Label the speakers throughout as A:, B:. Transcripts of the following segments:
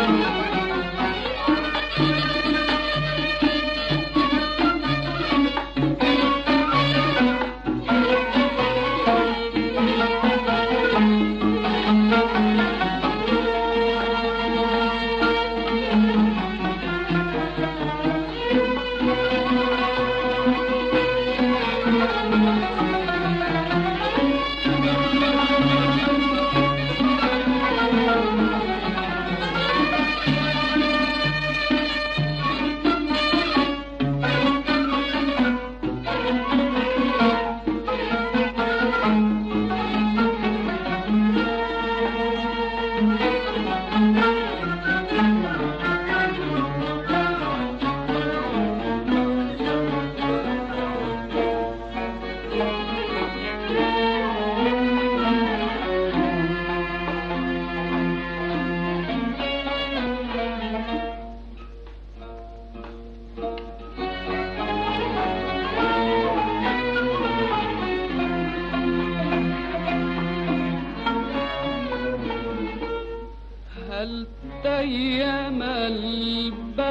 A: هل تيم البان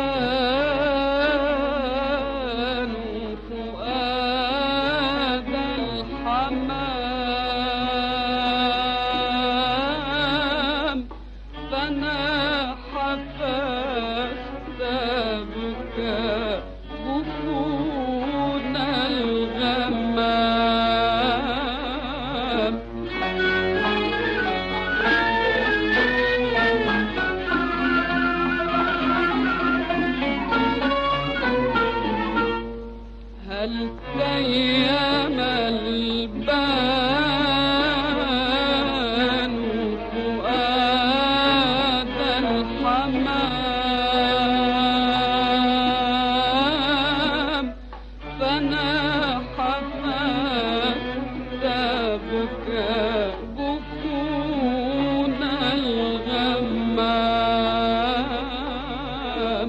A: فؤاد الحمام فناح فاستبكى جفون الغمام. هل تيم البان فؤاد الحمام فناح فاستبكى جفون الغمام.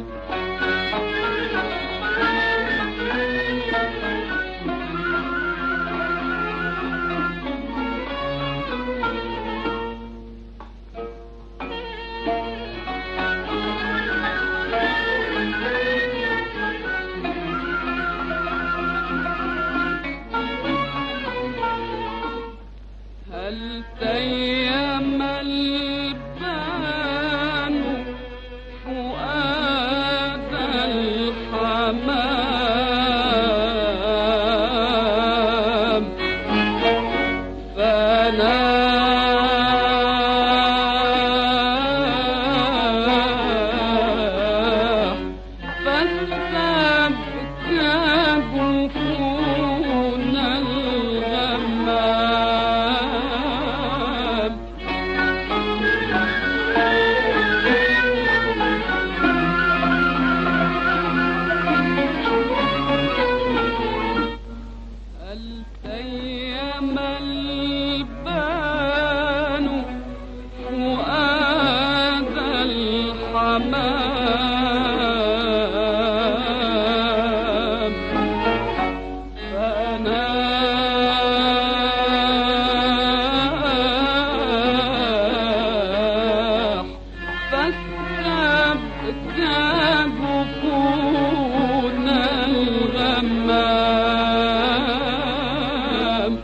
A: هل تيم البان فؤاد الحمام فناح فاستبكى جفون الغمام. هل تيم البان فؤاد الحمام فناح فاستبكى جفون الغمام.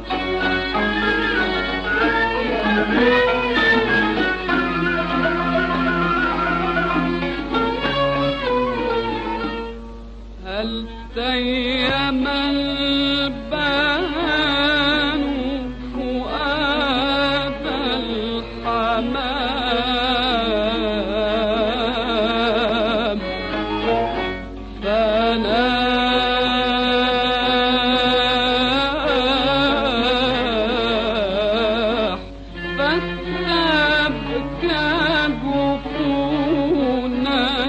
A: هل تيم البان فؤاد الحمام فناح فاستبكى جفون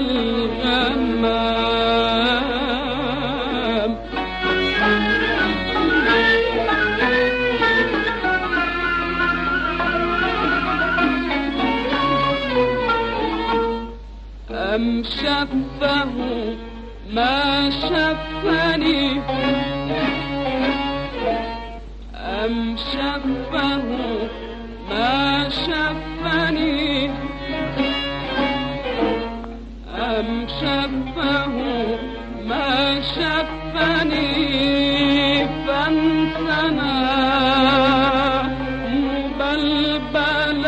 A: الغمام. أم شفه ما شفني أم شفه ما شفني أم شفه ما شفني فانسنا مبلبل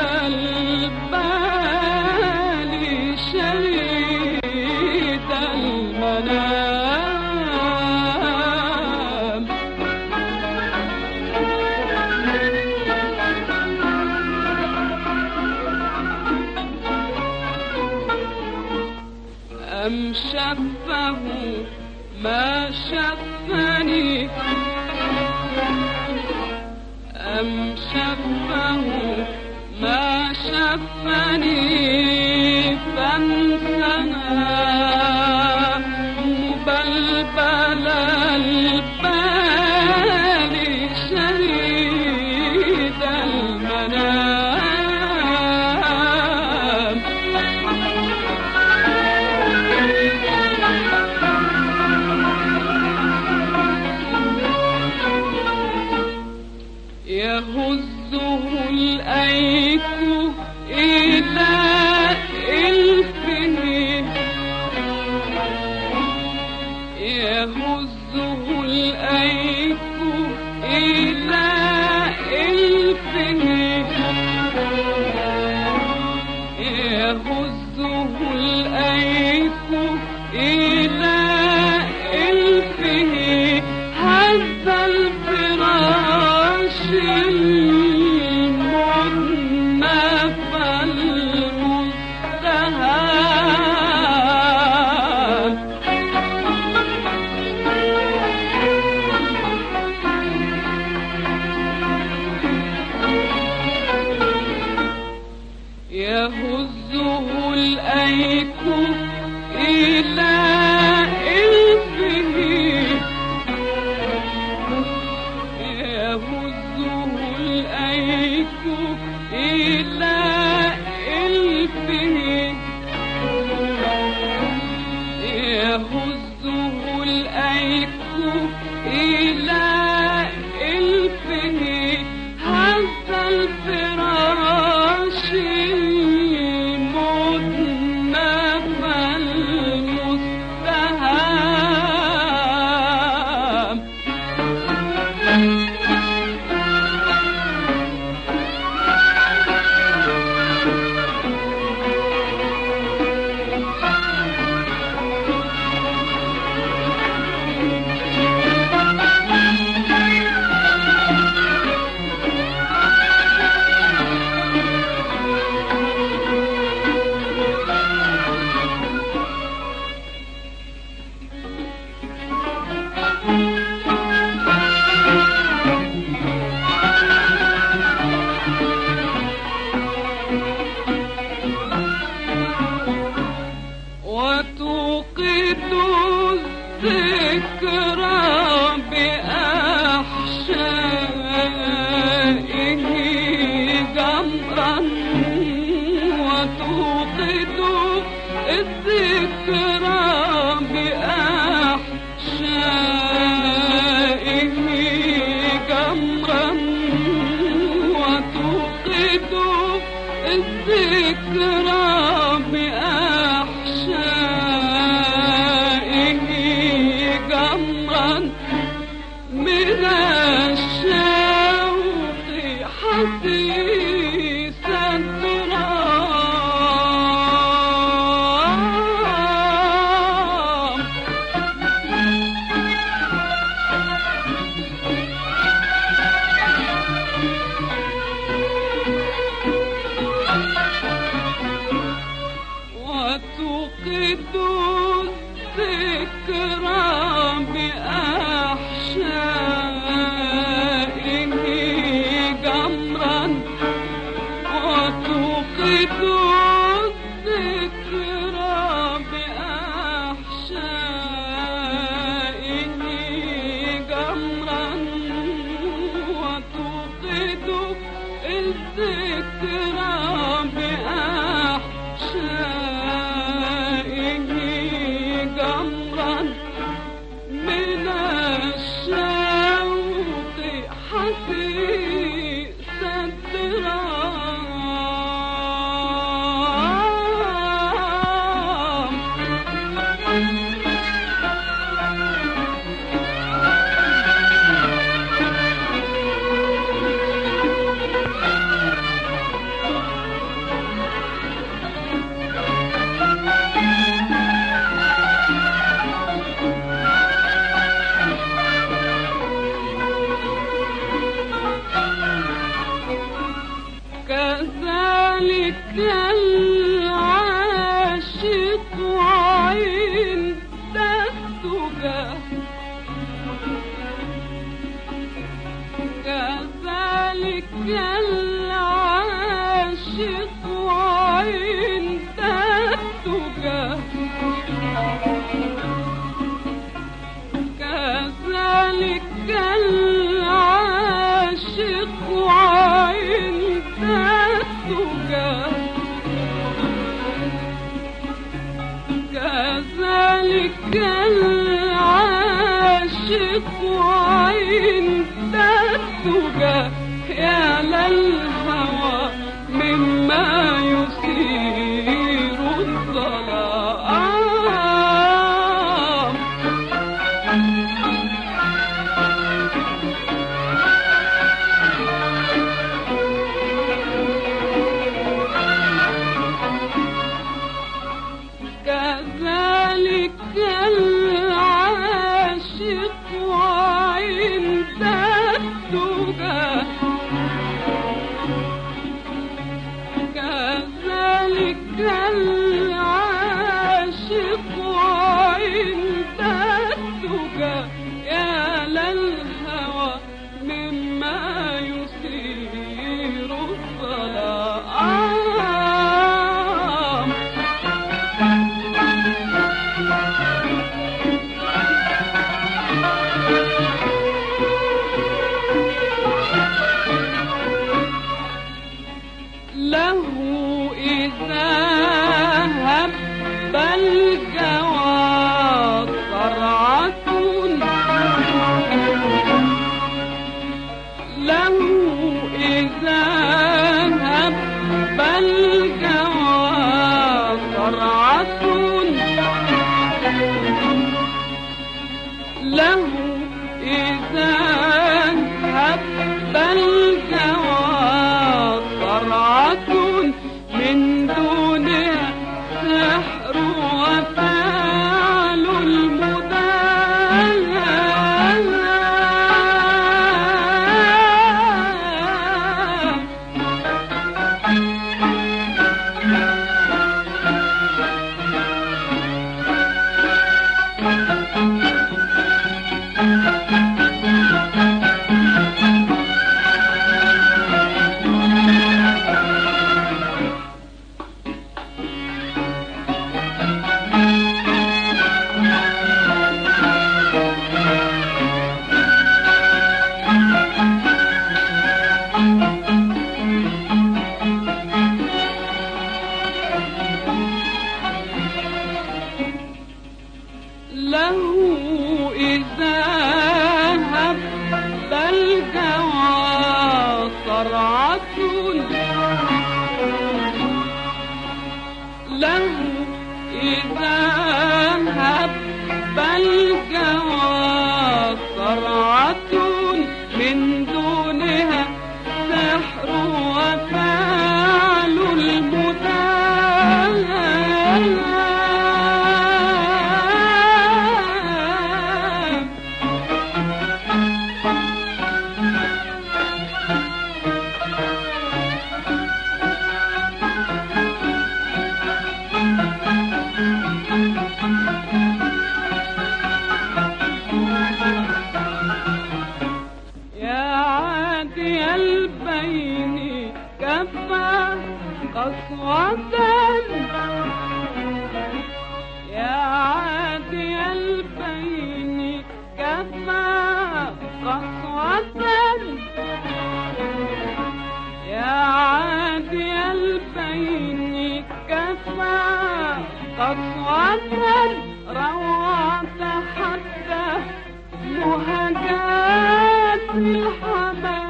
A: البال شريد المنام أم شفه ما شفني أم شفه ما شفني فانسنا مبلبل البال شريد المنام يهزه الأيك إلى إلفه يهزه الأيك إلى إلفه يهزه الأيك إلى إلفه هز الفراش المنف المستهان يهزه الأيك إلى إلفه يهزه الأيك إلى إلفه يهزه الأيك إلى إلفه هز الفراش المدنف المستهام وتوقد الذكرى بأحشائه جمرا وتوقد الذكرى بأحشائه جمرا وتوقد الذكرى بأحشائه جمرا من الشوق حديث الترام وتوقد الذكرى بأحشائه جمرا وتوقد الذكرى بأحشائه جمرا وتوقد الذكرى بأحشائه جمرا من الشام كذلك العاشق عند التجا كذلك العاشق عند التجا يا للهوى مما يثير الظلام كذلك العاشق عند التجا كذلك العاشق عند التجا يا للهوى مما يثير الظلام له إذا هب الجوى صرعة له إذا هب الجوى صرعة له إذا هب الجوى صرعة من دونها سحر وفعل له إذا هب الجوى صرعة له إذا هب الجوى صرعة من دونها سحر وفعل البين كفى قسوة يا عادي البين كفى قسوة يا عادي البين كفى قسوة روعت حتى مهجات الحمام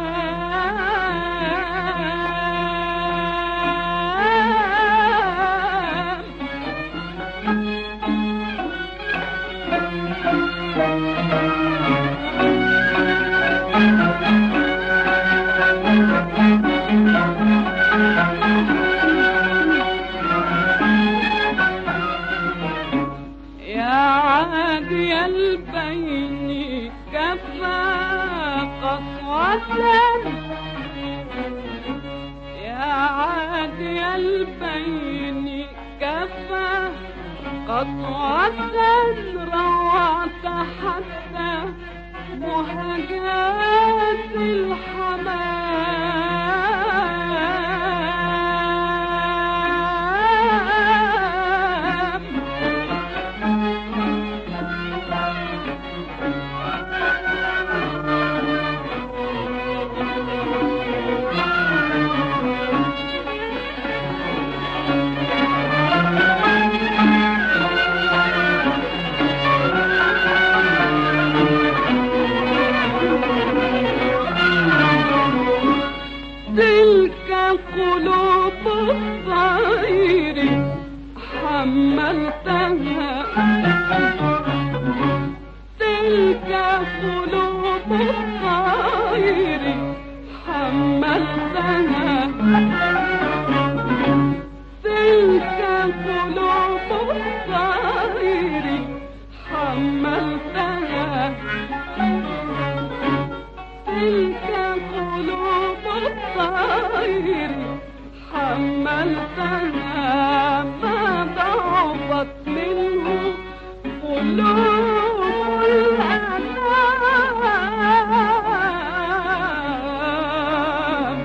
A: يا عادي البين كفى قسوة يا عادي البين كفى قسوة روعت حتى مهجات الحمام حملتها تلك قلوب الطير حملتها تلك قلوب الطير حملتها تلك قلوب الطير حملتها ما ضعفت منه قلوب الأنام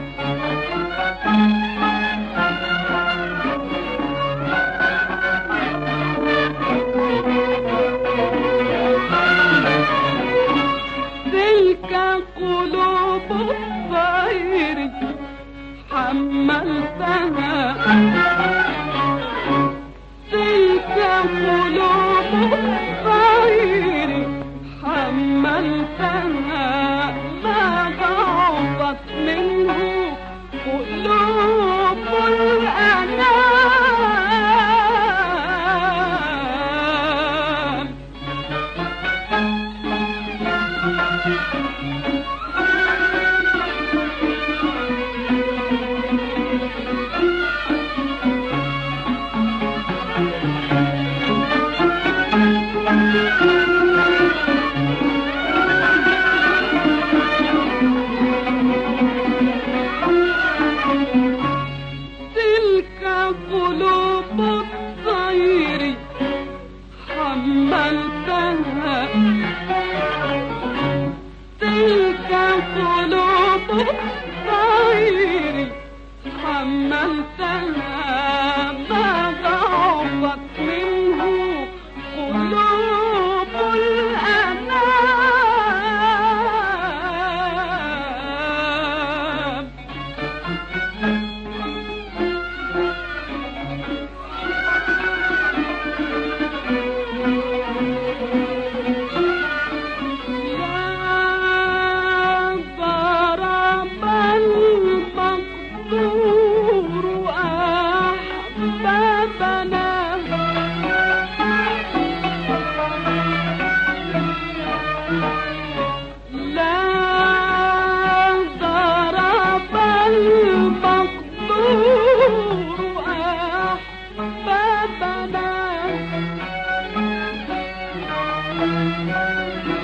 A: تلك قلوب الطير حملتها تلك قلوب الطير حملتها ما ضعفت منه قلوب الأنام تلك قلوب الطير حملتها تلك قلوب الطير حملتها ما ضعفت منه قلوب الأنام ضرب المقدور أحبابنا لا ضرب المقدور أحبابنا